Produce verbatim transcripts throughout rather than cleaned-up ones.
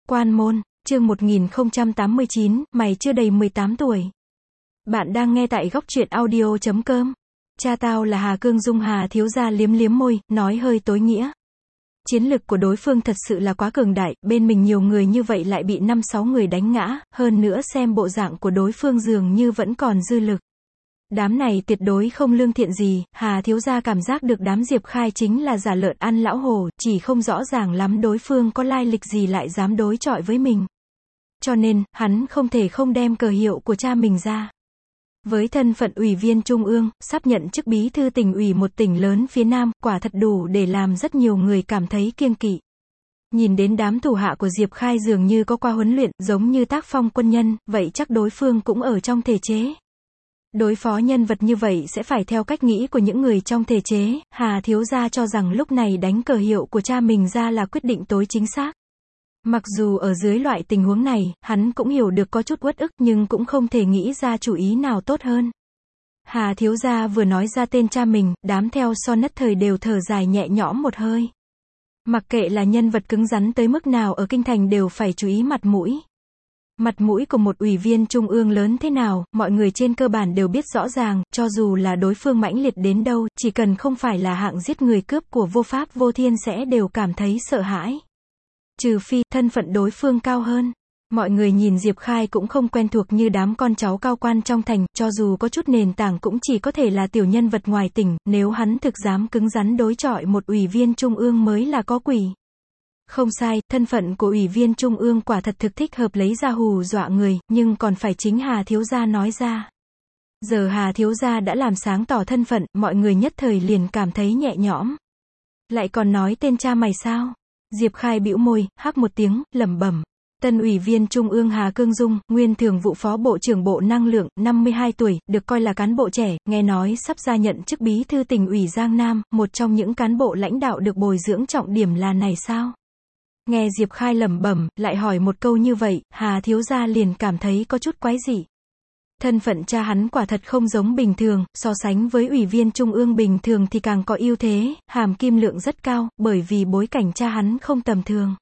Quan môn, chương một nghìn không trăm tám mươi chín, mày chưa đầy mười tám tuổi. Bạn đang nghe tại góc truyện audio chấm com. Cha tao là Hà Cương Dung. Hà thiếu gia liếm liếm môi, nói hơi tối nghĩa. Chiến lực của đối phương thật sự là quá cường đại, bên mình nhiều người như vậy lại bị năm sáu người đánh ngã, hơn nữa xem bộ dạng của đối phương dường như vẫn còn dư lực. Đám này tuyệt đối không lương thiện gì, Hà thiếu gia cảm giác được đám Diệp Khai chính là giả lợn ăn lão hổ, chỉ không rõ ràng lắm đối phương có lai lịch gì lại dám đối chọi với mình. Cho nên, hắn không thể không đem cờ hiệu của cha mình ra. Với thân phận ủy viên trung ương, sắp nhận chức bí thư tỉnh ủy một tỉnh lớn phía Nam, quả thật đủ để làm rất nhiều người cảm thấy kiêng kỵ. Nhìn đến đám thủ hạ của Diệp Khai dường như có qua huấn luyện, giống như tác phong quân nhân, vậy chắc đối phương cũng ở trong thể chế. Đối phó nhân vật như vậy sẽ phải theo cách nghĩ của những người trong thể chế, Hà thiếu gia cho rằng lúc này đánh cờ hiệu của cha mình ra là quyết định tối chính xác. Mặc dù ở dưới loại tình huống này, hắn cũng hiểu được có chút uất ức nhưng cũng không thể nghĩ ra chủ ý nào tốt hơn. Hà thiếu gia vừa nói ra tên cha mình, đám theo so nhất thời đều thở dài nhẹ nhõm một hơi. Mặc kệ là nhân vật cứng rắn tới mức nào ở kinh thành đều phải chú ý mặt mũi. Mặt mũi của một ủy viên trung ương lớn thế nào, mọi người trên cơ bản đều biết rõ ràng, cho dù là đối phương mãnh liệt đến đâu, chỉ cần không phải là hạng giết người cướp của vô pháp vô thiên sẽ đều cảm thấy sợ hãi. Trừ phi, thân phận đối phương cao hơn. Mọi người nhìn Diệp Khai cũng không quen thuộc như đám con cháu cao quan trong thành, cho dù có chút nền tảng cũng chỉ có thể là tiểu nhân vật ngoài tỉnh, nếu hắn thực dám cứng rắn đối chọi một ủy viên trung ương mới là có quỷ. Không sai, thân phận của ủy viên trung ương quả thật thực thích hợp lấy ra hù dọa người, nhưng còn phải chính Hà thiếu gia nói ra. Giờ Hà thiếu gia đã làm sáng tỏ thân phận, mọi người nhất thời liền cảm thấy nhẹ nhõm. Lại còn nói tên cha mày sao? Diệp Khai bĩu môi, hắc một tiếng, lẩm bẩm. Tân ủy viên trung ương Hà Cương Dung, nguyên thường vụ phó bộ trưởng Bộ Năng lượng, năm mươi hai tuổi, được coi là cán bộ trẻ, nghe nói sắp ra nhận chức bí thư tỉnh ủy Giang Nam, một trong những cán bộ lãnh đạo được bồi dưỡng trọng điểm là này sao? Nghe Diệp Khai lẩm bẩm, lại hỏi một câu như vậy, Hà thiếu gia liền cảm thấy có chút quái dị. Thân phận cha hắn quả thật không giống bình thường, so sánh với ủy viên trung ương bình thường thì càng có ưu thế, hàm kim lượng rất cao, bởi vì bối cảnh cha hắn không tầm thường.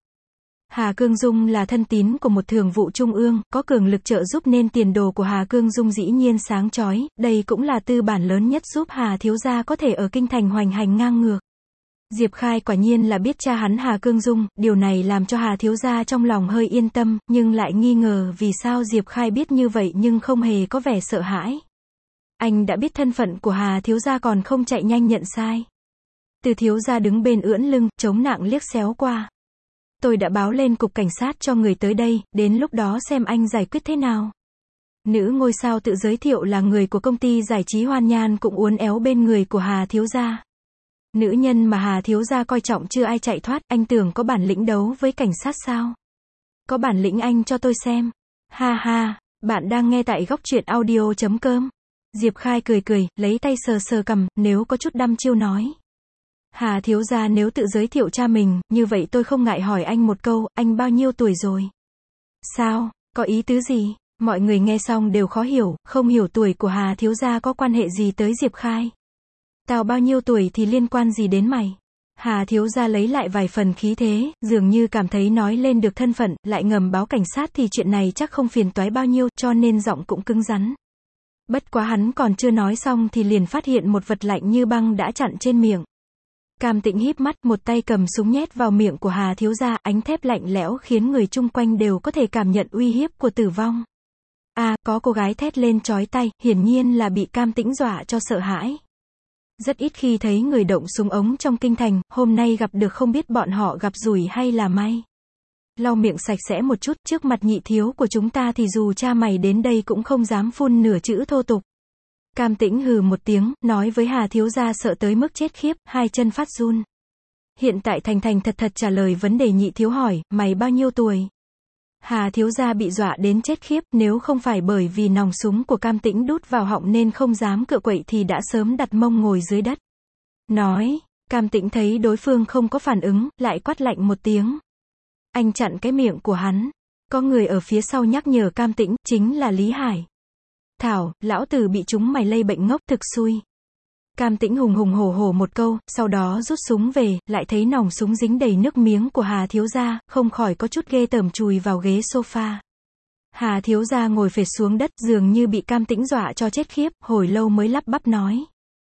Hà Cương Dung là thân tín của một thường vụ trung ương, có cường lực trợ giúp nên tiền đồ của Hà Cương Dung dĩ nhiên sáng chói, đây cũng là tư bản lớn nhất giúp Hà thiếu gia có thể ở kinh thành hoành hành ngang ngược. Diệp Khai quả nhiên là biết cha hắn Hà Cương Dung, điều này làm cho Hà thiếu gia trong lòng hơi yên tâm, nhưng lại nghi ngờ vì sao Diệp Khai biết như vậy nhưng không hề có vẻ sợ hãi. Anh đã biết thân phận của Hà thiếu gia còn không chạy nhanh nhận sai. Từ thiếu gia đứng bên ưỡn lưng, chống nạng liếc xéo qua. Tôi đã báo lên cục cảnh sát cho người tới đây, đến lúc đó xem anh giải quyết thế nào. Nữ ngôi sao tự giới thiệu là người của công ty giải trí Hoan Nhan cũng uốn éo bên người của Hà thiếu gia. Nữ nhân mà Hà thiếu gia coi trọng chưa ai chạy thoát, anh tưởng có bản lĩnh đấu với cảnh sát sao? Có bản lĩnh anh cho tôi xem. Ha ha, bạn đang nghe tại góc truyện audio chấm com. Diệp Khai cười cười, lấy tay sờ sờ cằm, nếu có chút đăm chiêu nói. Hà thiếu gia nếu tự giới thiệu cha mình, như vậy tôi không ngại hỏi anh một câu, anh bao nhiêu tuổi rồi? Sao, có ý tứ gì? Mọi người nghe xong đều khó hiểu, không hiểu tuổi của Hà thiếu gia có quan hệ gì tới Diệp Khai. Tao bao nhiêu tuổi thì liên quan gì đến mày? Hà thiếu gia lấy lại vài phần khí thế, dường như cảm thấy nói lên được thân phận, lại ngầm báo cảnh sát thì chuyện này chắc không phiền toái bao nhiêu, cho nên giọng cũng cứng rắn. Bất quá hắn còn chưa nói xong thì liền phát hiện một vật lạnh như băng đã chặn trên miệng. Cam Tĩnh híp mắt, một tay cầm súng nhét vào miệng của Hà thiếu gia, ánh thép lạnh lẽo khiến người chung quanh đều có thể cảm nhận uy hiếp của tử vong. A, à, có cô gái thét lên chói tai, hiển nhiên là bị Cam Tĩnh dọa cho sợ hãi. Rất ít khi thấy người động súng ống trong kinh thành, hôm nay gặp được không biết bọn họ gặp rủi hay là may. Lau miệng sạch sẽ một chút, trước mặt nhị thiếu của chúng ta thì dù cha mày đến đây cũng không dám phun nửa chữ thô tục. Cam Tĩnh hừ một tiếng, nói với Hà thiếu gia sợ tới mức chết khiếp, hai chân phát run. Hiện tại thành thành thật thật trả lời vấn đề nhị thiếu hỏi, mày bao nhiêu tuổi? Hà thiếu gia bị dọa đến chết khiếp, nếu không phải bởi vì nòng súng của Cam Tĩnh đút vào họng nên không dám cựa quậy thì đã sớm đặt mông ngồi dưới đất. Nói, Cam Tĩnh thấy đối phương không có phản ứng, lại quát lạnh một tiếng. Anh chặn cái miệng của hắn. Có người ở phía sau nhắc nhở Cam Tĩnh, chính là Lý Hải. Thảo, lão tử bị chúng mày lây bệnh ngốc thực xui. Cam Tĩnh hùng hùng hổ hổ một câu, sau đó rút súng về, lại thấy nòng súng dính đầy nước miếng của Hà thiếu gia, không khỏi có chút ghê tởm chùi vào ghế sofa. Hà thiếu gia ngồi phệt xuống đất, dường như bị Cam Tĩnh dọa cho chết khiếp, hồi lâu mới lắp bắp nói.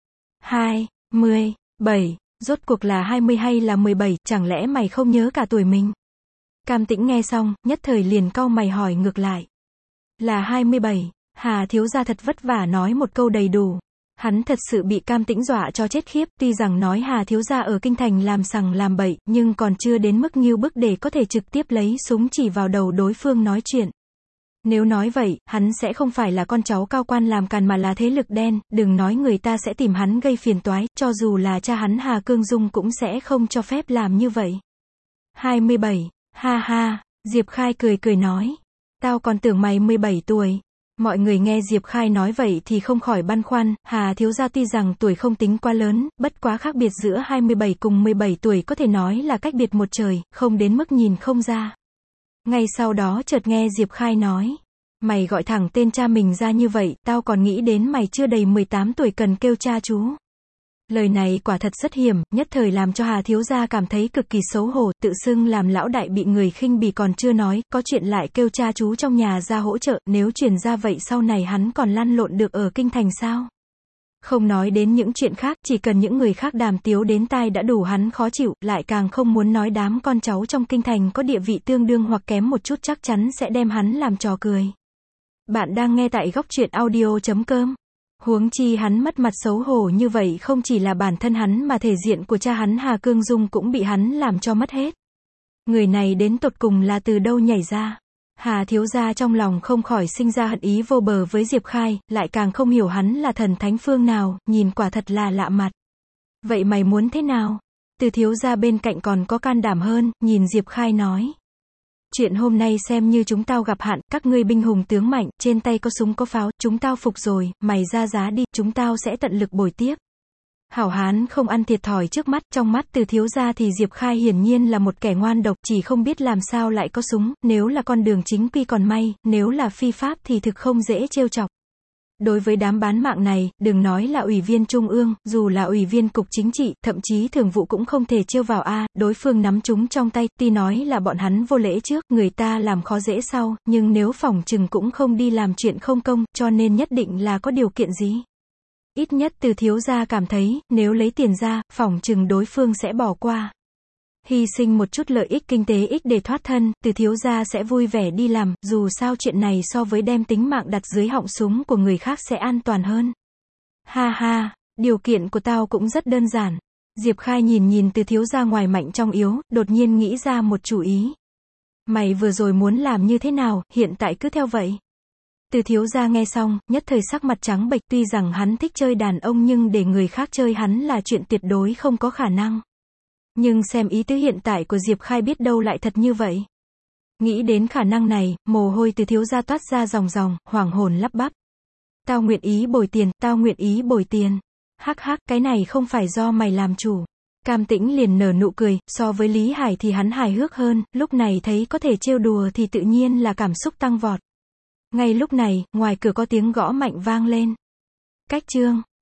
Hai, mươi, bảy, rốt cuộc là hai mươi hay là mười bảy, chẳng lẽ mày không nhớ cả tuổi mình? Cam Tĩnh nghe xong, nhất thời liền cau mày hỏi ngược lại. Là hai mươi bảy, Hà thiếu gia thật vất vả nói một câu đầy đủ. Hắn thật sự bị Cam Tĩnh dọa cho chết khiếp, tuy rằng nói Hà thiếu gia ở kinh thành làm sằng làm bậy, nhưng còn chưa đến mức nghêu bức để có thể trực tiếp lấy súng chỉ vào đầu đối phương nói chuyện. Nếu nói vậy, hắn sẽ không phải là con cháu cao quan làm càn mà là thế lực đen, đừng nói người ta sẽ tìm hắn gây phiền toái, cho dù là cha hắn Hà Cương Dung cũng sẽ không cho phép làm như vậy. hai mươi bảy, ha ha, Diệp Khai cười cười nói. Tao còn tưởng mày mười bảy tuổi. Mọi người nghe Diệp Khai nói vậy thì không khỏi băn khoăn, Hà thiếu gia tuy rằng tuổi không tính quá lớn, bất quá khác biệt giữa hai mươi bảy cùng mười bảy tuổi có thể nói là cách biệt một trời, không đến mức nhìn không ra. Ngay sau đó chợt nghe Diệp Khai nói, mày gọi thẳng tên cha mình ra như vậy, tao còn nghĩ đến mày chưa đầy mười tám tuổi cần kêu cha chú. Lời này quả thật rất hiểm, nhất thời làm cho Hà thiếu gia cảm thấy cực kỳ xấu hổ, tự xưng làm lão đại bị người khinh bỉ còn chưa nói, có chuyện lại kêu cha chú trong nhà ra hỗ trợ, nếu truyền ra vậy sau này hắn còn lăn lộn được ở kinh thành sao? Không nói đến những chuyện khác, chỉ cần những người khác đàm tiếu đến tai đã đủ hắn khó chịu, lại càng không muốn nói đám con cháu trong kinh thành có địa vị tương đương hoặc kém một chút chắc chắn sẽ đem hắn làm trò cười. Bạn đang nghe tại góc truyện audio chấm com. Huống chi hắn mất mặt xấu hổ như vậy không chỉ là bản thân hắn mà thể diện của cha hắn Hà Cương Dung cũng bị hắn làm cho mất hết. Người này đến tột cùng là từ đâu nhảy ra? Hà thiếu gia trong lòng không khỏi sinh ra hận ý vô bờ với Diệp Khai, lại càng không hiểu hắn là thần thánh phương nào, nhìn quả thật là lạ mặt. Vậy mày muốn thế nào? Từ thiếu gia bên cạnh còn có can đảm hơn, nhìn Diệp Khai nói. Chuyện hôm nay xem như chúng tao gặp hạn, các ngươi binh hùng tướng mạnh, trên tay có súng có pháo, chúng tao phục rồi, mày ra giá đi, chúng tao sẽ tận lực bồi tiếp. Hảo hán không ăn thiệt thòi trước mắt, trong mắt từ thiếu gia thì Diệp Khai hiển nhiên là một kẻ ngoan độc, chỉ không biết làm sao lại có súng, nếu là con đường chính quy còn may, nếu là phi pháp thì thực không dễ trêu chọc. Đối với đám bán mạng này, đừng nói là ủy viên trung ương, dù là ủy viên cục chính trị, thậm chí thường vụ cũng không thể trêu vào a, đối phương nắm chúng trong tay, tuy nói là bọn hắn vô lễ trước, người ta làm khó dễ sau, nhưng nếu phỏng chừng cũng không đi làm chuyện không công, cho nên nhất định là có điều kiện gì. Ít nhất từ thiếu gia cảm thấy, nếu lấy tiền ra, phỏng chừng đối phương sẽ bỏ qua. Hy sinh một chút lợi ích kinh tế ích để thoát thân, từ thiếu gia sẽ vui vẻ đi làm, dù sao chuyện này so với đem tính mạng đặt dưới họng súng của người khác sẽ an toàn hơn. Ha ha, điều kiện của tao cũng rất đơn giản. Diệp Khai nhìn nhìn từ thiếu gia ngoài mạnh trong yếu, đột nhiên nghĩ ra một chủ ý. Mày vừa rồi muốn làm như thế nào, hiện tại cứ theo vậy. Từ thiếu gia nghe xong, nhất thời sắc mặt trắng bệch, tuy rằng hắn thích chơi đàn ông nhưng để người khác chơi hắn là chuyện tuyệt đối không có khả năng. Nhưng xem ý tứ hiện tại của Diệp Khai biết đâu lại thật như vậy. Nghĩ đến khả năng này, mồ hôi từ thiếu gia toát ra ròng ròng, hoảng hồn lắp bắp. Tao nguyện ý bồi tiền, tao nguyện ý bồi tiền. Hắc hắc, cái này không phải do mày làm chủ. Cam Tĩnh liền nở nụ cười, so với Lý Hải thì hắn hài hước hơn, lúc này thấy có thể trêu đùa thì tự nhiên là cảm xúc tăng vọt. Ngay lúc này, ngoài cửa có tiếng gõ mạnh vang lên. Cách chương